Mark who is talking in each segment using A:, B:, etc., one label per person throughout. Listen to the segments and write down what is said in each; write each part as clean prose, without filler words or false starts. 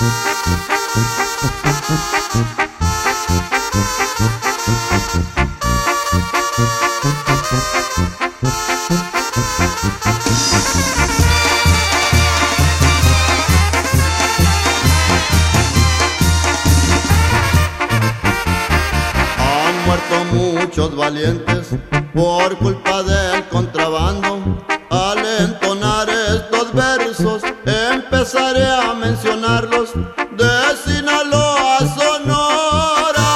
A: Han muerto muchos valientes por culpa del contrabando. Al entonar estos versos empezaré a mencionarlos, de Sinaloa a Sonora.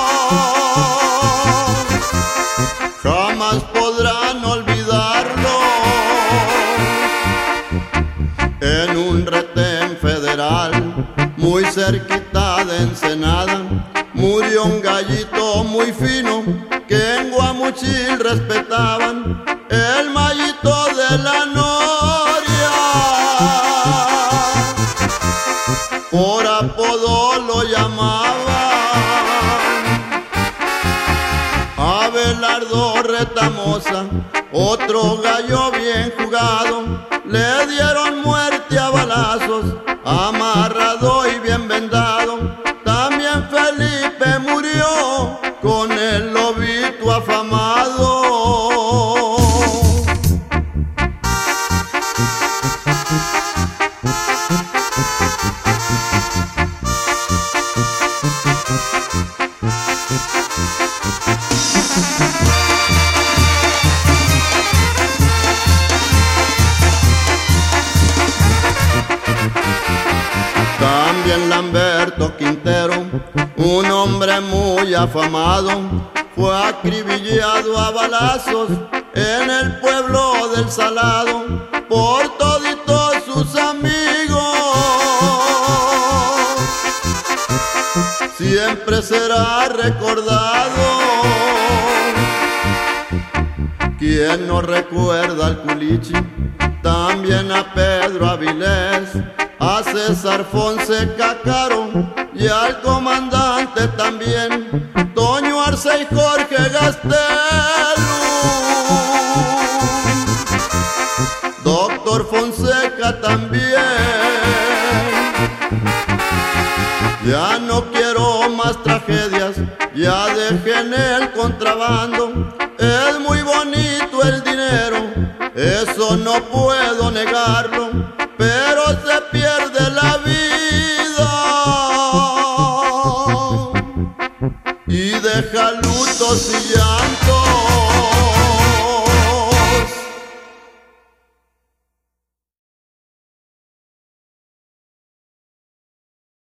A: Jamás podrán olvidarlo. En un retén federal muy cerquita de Ensenada murió un gallito muy fino que en Guamuchil respetaban, el Mayito de la Noria. Por apodo lo llamaban Abelardo Retamosa, otro gallo bien jugado. Le dieron muerte a balazos, amarrado y bien vendado. También Felipe murió con el lobito afamado. También Lamberto Quintero, un hombre muy afamado, fue acribillado a balazos en el pueblo del Salado por toditos sus amigos. Siempre será recordado. ¿Quién no recuerda al Culichi? También a Pedro Avilés, a César Fonseca Caro y al comandante también, Toño Arce y Jorge Gastelu. Doctor Fonseca también. Ya no quiero más tragedias, ya dejen el contrabando. Es muy bonito el dinero, eso no puedo negarlo, pero se pierde la vida y deja lutos y ya.